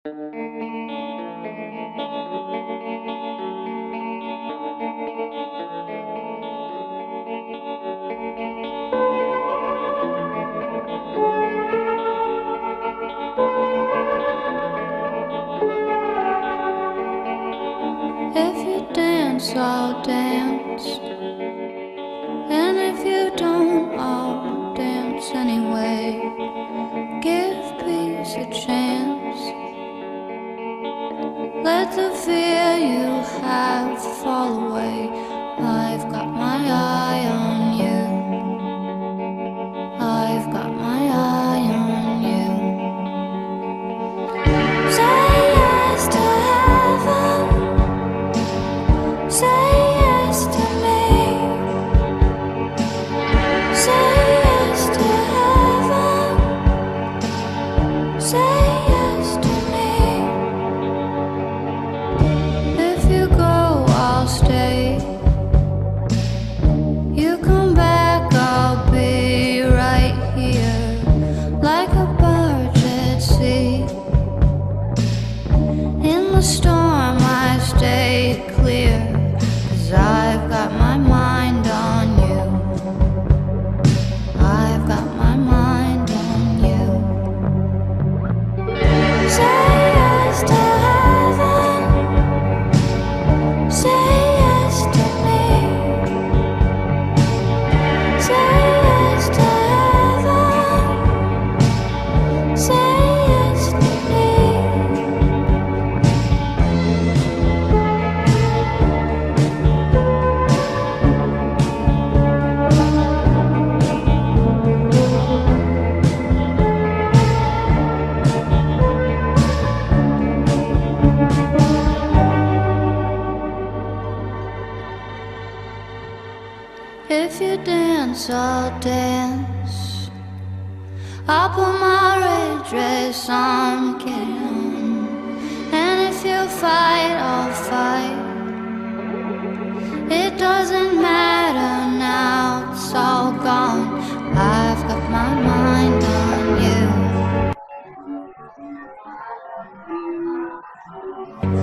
If you dance, I'll dance. And if you don't, I'll dance anyway. Give peace a chance. Let the fear you have fall away. I've got my eye on you. I've got my eye on you. Say yes to heaven. Say yes to me. Say yes to heaven. Say yes to me. If you go, I'll stay. You come back, I'll be right here, like a barge at sea. In the storm I stay clear, 'cause I've got my mind on you. I've got my mind on you. Say yes to heaven. Say yes to me. Say yes to heaven. Say yes to me. If you dance, I'll dance. I'll put my red dress on again. And if you fight, I'll fight. It doesn't matter now, it's all gone. I've got my mind on you.